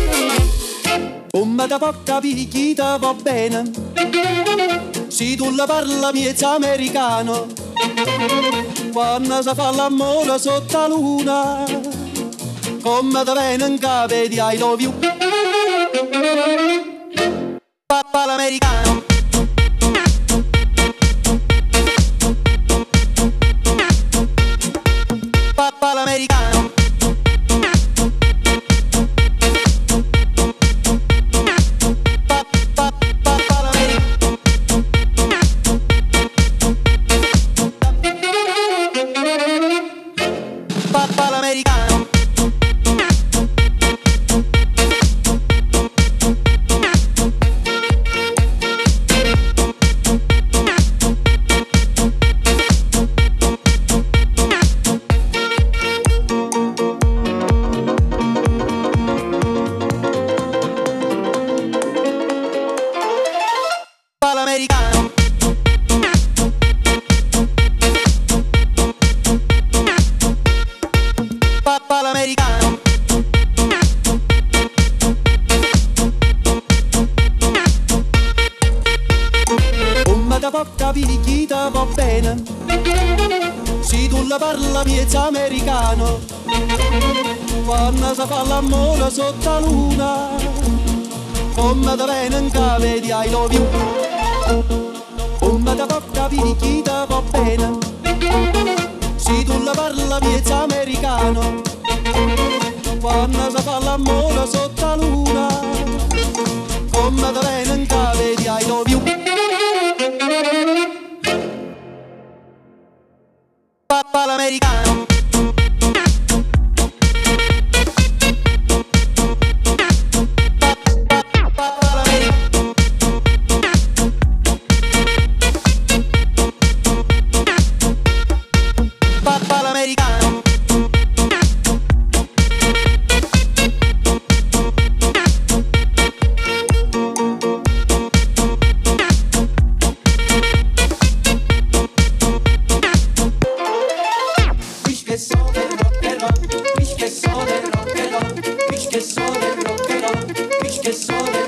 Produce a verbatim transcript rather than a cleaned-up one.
Come da poca picchita va bene, se tu la parla miezza americano, quando si fa l'amore sotto la luna, come da venen cave di I love you. Papà l'americano. Papà l'americano. Papà l'americano. L'americano. Papà l'americano. Come da poca picchita va bene, se tu la parla miezza americano, quando si fa l'amore sotto la luna, come da venen cave di I love you. Come da poca picchita va bene, se tu la parla miezza americano, quando si fa l'amore sotto la luna, come da venen cave di I love you. Papà l'americano. Papà l'americano. Wish che so del rock and roll, wish che so del rock and roll, wish che so del rock and roll, wish che so del